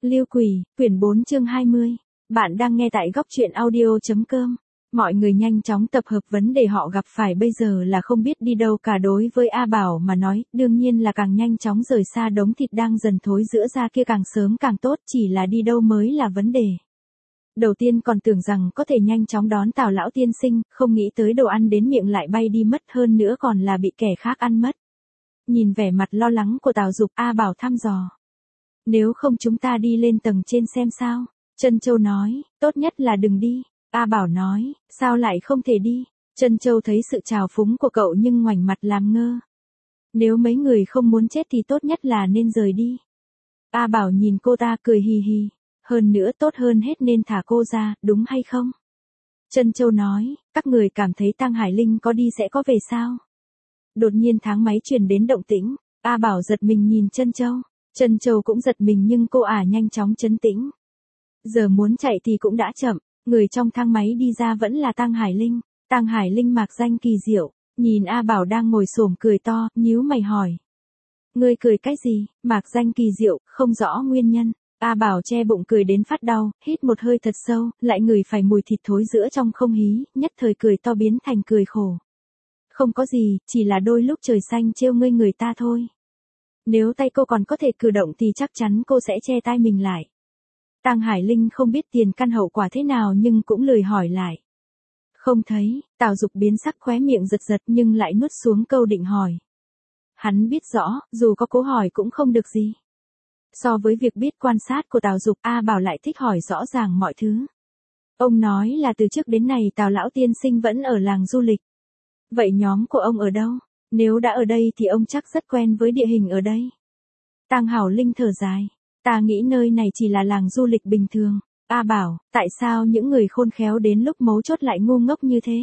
Lưu Quỷ, quyển 4 chương 20. Bạn đang nghe tại góc truyện audio.com. Mọi người nhanh chóng tập hợp vấn đề họ gặp phải bây giờ là không biết đi đâu cả. Đối với A Bảo mà nói, đương nhiên là càng nhanh chóng rời xa đống thịt đang dần thối rữa ra kia càng sớm càng tốt, chỉ là đi đâu mới là vấn đề. Đầu tiên còn tưởng rằng có thể nhanh chóng đón Tào lão tiên sinh, không nghĩ tới đồ ăn đến miệng lại bay đi mất, hơn nữa còn là bị kẻ khác ăn mất. Nhìn vẻ mặt lo lắng của Tào Dục, A Bảo thăm dò. Nếu không chúng ta đi lên tầng trên xem sao? Trân Châu nói, tốt nhất là đừng đi. A Bảo nói, sao lại không thể đi? Trân Châu thấy sự trào phúng của cậu nhưng ngoảnh mặt làm ngơ. Nếu mấy người không muốn chết thì tốt nhất là nên rời đi. A Bảo nhìn cô ta cười hì hì. Hơn nữa tốt hơn hết nên thả cô ra, đúng hay không? Trân Châu nói, các người cảm thấy Tăng Hải Linh có đi sẽ có về sao? Đột nhiên thang máy truyền đến động tĩnh. A Bảo giật mình nhìn Trân Châu. Trân Châu cũng giật mình nhưng cô nhanh chóng trấn tĩnh. Giờ muốn chạy thì cũng đã chậm, người trong thang máy đi ra vẫn là Tăng Hải Linh. Tăng Hải Linh mạc danh kỳ diệu, nhìn A Bảo đang ngồi xổm cười to, nhíu mày hỏi. Ngươi cười cái gì? Mạc danh kỳ diệu, không rõ nguyên nhân. A Bảo che bụng cười đến phát đau, hít một hơi thật sâu, lại ngửi phải mùi thịt thối rữa trong không khí, nhất thời cười to biến thành cười khổ. Không có gì, chỉ là đôi lúc trời xanh trêu ngươi người ta thôi. Nếu tay cô còn có thể cử động thì chắc chắn cô sẽ che tay mình lại. Tăng Hải Linh không biết tiền căn hậu quả thế nào nhưng cũng lười hỏi lại. Không thấy, Tào Dục biến sắc khóe miệng giật giật nhưng lại nuốt xuống câu định hỏi. Hắn biết rõ, dù có cố hỏi cũng không được gì. So với việc biết quan sát của Tào Dục, A Bảo lại thích hỏi rõ ràng mọi thứ. Ông nói là từ trước đến nay Tào lão tiên sinh vẫn ở làng du lịch. Vậy nhóm của ông ở đâu? Nếu đã ở đây thì ông chắc rất quen với địa hình ở đây. Tăng Hảo Linh thở dài. Ta nghĩ nơi này chỉ là làng du lịch bình thường. A Bảo, tại sao những người khôn khéo đến lúc mấu chốt lại ngu ngốc như thế?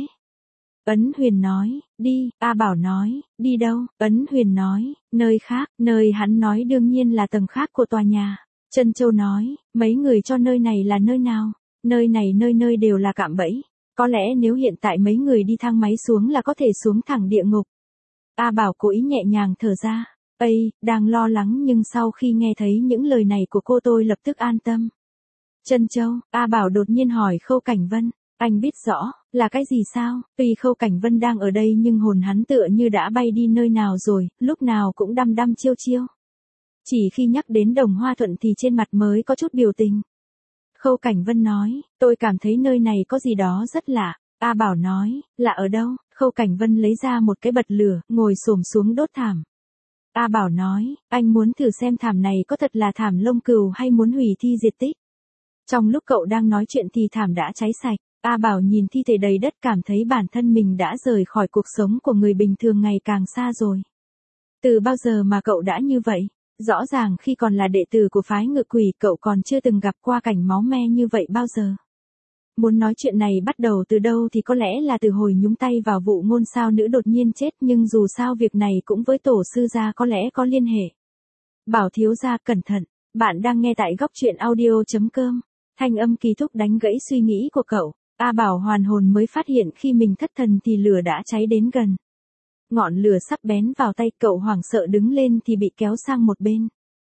Ấn Huyền nói, đi. A Bảo nói, đi đâu? Ấn Huyền nói, nơi khác. Nơi hắn nói đương nhiên là tầng khác của tòa nhà. Trân Châu nói, mấy người cho nơi này là nơi nào? Nơi này nơi nơi đều là cạm bẫy. Có lẽ nếu hiện tại mấy người đi thang máy xuống là có thể xuống thẳng địa ngục. A Bảo cố ý nhẹ nhàng thở ra. Đang lo lắng nhưng sau khi nghe thấy những lời này của cô tôi lập tức an tâm. Trân Châu, A Bảo đột nhiên hỏi Khâu Cảnh Vân, anh biết rõ, là cái gì sao? Tuy Khâu Cảnh Vân đang ở đây nhưng hồn hắn tựa như đã bay đi nơi nào rồi, lúc nào cũng đăm đăm chiêu chiêu. Chỉ khi nhắc đến Đồng Hoa Thuận thì trên mặt mới có chút biểu tình. Khâu Cảnh Vân nói, tôi cảm thấy nơi này có gì đó rất lạ. A Bảo nói, lạ ở đâu? Khâu Cảnh Vân lấy ra một cái bật lửa, ngồi xổm xuống đốt thảm. A Bảo nói, anh muốn thử xem thảm này có thật là thảm lông cừu hay muốn hủy thi diệt tích. Trong lúc cậu đang nói chuyện thì thảm đã cháy sạch. A Bảo nhìn thi thể đầy đất cảm thấy bản thân mình đã rời khỏi cuộc sống của người bình thường ngày càng xa rồi. Từ bao giờ mà cậu đã như vậy? Rõ ràng khi còn là đệ tử của phái Ngự Quỷ cậu còn chưa từng gặp qua cảnh máu me như vậy bao giờ. Muốn nói chuyện này bắt đầu từ đâu thì có lẽ là từ hồi nhúng tay vào vụ ngôn sao nữ đột nhiên chết, nhưng dù sao việc này cũng với tổ sư gia có lẽ có liên hệ. Bảo thiếu gia cẩn thận, bạn đang nghe tại góc truyện audio.com. Thanh âm Kỳ Thúc đánh gãy suy nghĩ của cậu. A Bảo hoàn hồn mới phát hiện khi mình thất thần thì lửa đã cháy đến gần. Ngọn lửa sắp bén vào tay, cậu hoảng sợ đứng lên thì bị kéo sang một bên.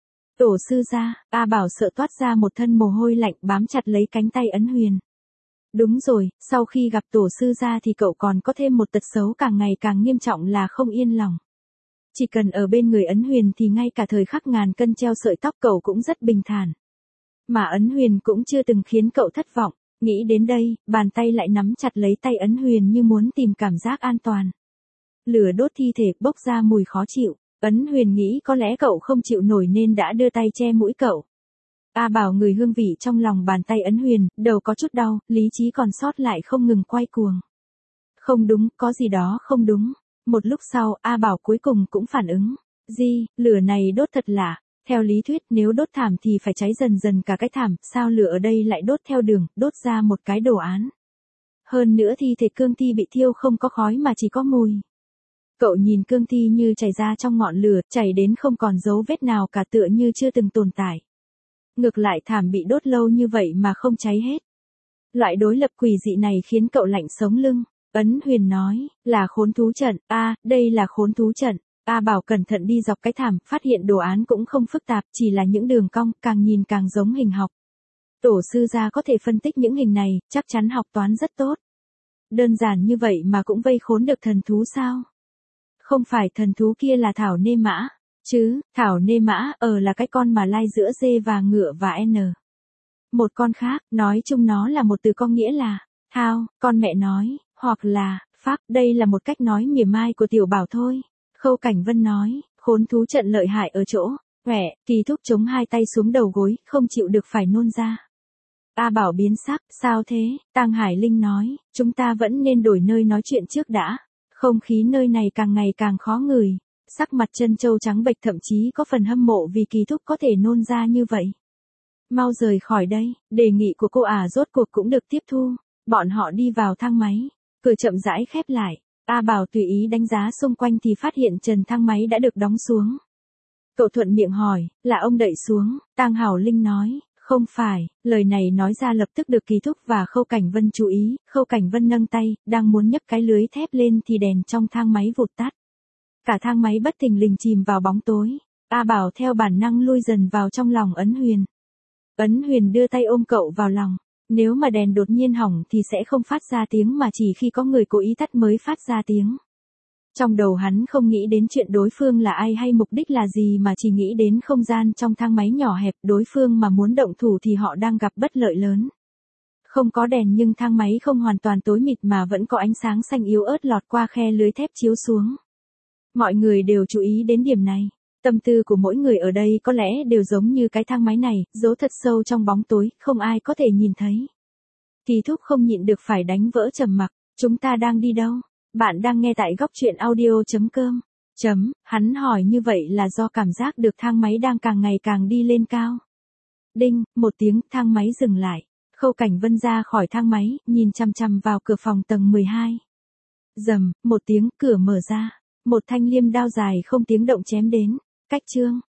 Tổ sư gia, A Bảo sợ toát ra một thân mồ hôi lạnh bám chặt lấy cánh tay Ấn Huyền. Đúng rồi, sau khi gặp tổ sư gia thì cậu còn có thêm một tật xấu càng ngày càng nghiêm trọng là không yên lòng. Chỉ cần ở bên người Ấn Huyền thì ngay cả thời khắc ngàn cân treo sợi tóc cậu cũng rất bình thản. Mà Ấn Huyền cũng chưa từng khiến cậu thất vọng. Nghĩ đến đây, bàn tay lại nắm chặt lấy tay Ấn Huyền như muốn tìm cảm giác an toàn. Lửa đốt thi thể bốc ra mùi khó chịu. Ấn Huyền nghĩ có lẽ cậu không chịu nổi nên đã đưa tay che mũi cậu. A Bảo ngửi hương vị trong lòng bàn tay Ấn Huyền, đầu có chút đau, lý trí còn sót lại không ngừng quay cuồng. Không đúng, có gì đó không đúng. Một lúc sau, A Bảo cuối cùng cũng phản ứng. Lửa này đốt thật lạ. Theo lý thuyết nếu đốt thảm thì phải cháy dần dần cả cái thảm, sao lửa ở đây lại đốt theo đường, đốt ra một cái đồ án. Hơn nữa thi thể cương thi bị thiêu không có khói mà chỉ có mùi. Cậu nhìn cương thi như chảy ra trong ngọn lửa, chảy đến không còn dấu vết nào cả tựa như chưa từng tồn tại. Ngược lại thảm bị đốt lâu như vậy mà không cháy hết. Loại đối lập quỷ dị này khiến cậu lạnh sống lưng. Ấn Huyền nói, là khốn thú trận, đây là khốn thú trận. A Bảo cẩn thận đi dọc cái thảm, phát hiện đồ án cũng không phức tạp, chỉ là những đường cong, càng nhìn càng giống hình học. Tổ sư gia có thể phân tích những hình này, chắc chắn học toán rất tốt. Đơn giản như vậy mà cũng vây khốn được thần thú sao? Không phải thần thú kia là Thảo Nê Mã, chứ, Thảo Nê Mã, là cái con mà lai giữa dê và ngựa và N. Một con khác, nói chung nó là một từ có nghĩa là, thao, con mẹ nói, hoặc là, pháp, đây là một cách nói mỉa mai của Tiểu Bảo thôi. Khâu Cảnh Vân nói, khốn thú trận lợi hại ở chỗ, Kỳ Thúc chống hai tay xuống đầu gối, không chịu được phải nôn ra. A Bảo biến sắc, sao thế? Tang Hải Linh nói, chúng ta vẫn nên đổi nơi nói chuyện trước đã. Không khí nơi này càng ngày càng khó ngửi. Sắc mặt Trân Châu trắng bệch, thậm chí có phần hâm mộ vì Kỳ Thúc có thể nôn ra như vậy. Mau rời khỏi đây, đề nghị của cô rốt cuộc cũng được tiếp thu. Bọn họ đi vào thang máy, cửa chậm rãi khép lại. A Bảo tùy ý đánh giá xung quanh thì phát hiện trần thang máy đã được đóng xuống. Cậu thuận miệng hỏi, là ông đẩy xuống? Tang Hảo Linh nói, không phải. Lời này nói ra lập tức được Kỳ Thúc và Khâu Cảnh Vân chú ý. Khâu Cảnh Vân nâng tay, đang muốn nhấc cái lưới thép lên thì đèn trong thang máy vụt tắt. Cả thang máy bất thình lình chìm vào bóng tối. A Bảo theo bản năng lui dần vào trong lòng Ấn Huyền. Ấn Huyền đưa tay ôm cậu vào lòng. Nếu mà đèn đột nhiên hỏng thì sẽ không phát ra tiếng, mà chỉ khi có người cố ý tắt mới phát ra tiếng. Trong đầu hắn không nghĩ đến chuyện đối phương là ai hay mục đích là gì, mà chỉ nghĩ đến không gian trong thang máy nhỏ hẹp, đối phương mà muốn động thủ thì họ đang gặp bất lợi lớn. Không có đèn nhưng thang máy không hoàn toàn tối mịt mà vẫn có ánh sáng xanh yếu ớt lọt qua khe lưới thép chiếu xuống. Mọi người đều chú ý đến điểm này. Tâm tư của mỗi người ở đây có lẽ đều giống như cái thang máy này, giấu thật sâu trong bóng tối, không ai có thể nhìn thấy. Kỳ Thúc không nhịn được phải đánh vỡ trầm mặc. Chúng ta đang đi đâu? Bạn đang nghe tại góc truyện audio.com. Hắn hỏi như vậy là do cảm giác được thang máy đang càng ngày càng đi lên cao. Đinh, một tiếng, thang máy dừng lại. Khâu Cảnh Vân ra khỏi thang máy, nhìn chằm chằm vào cửa phòng tầng 12. Rầm, một tiếng, cửa mở ra. Một thanh liêm đao dài không tiếng động chém đến. Cách chương.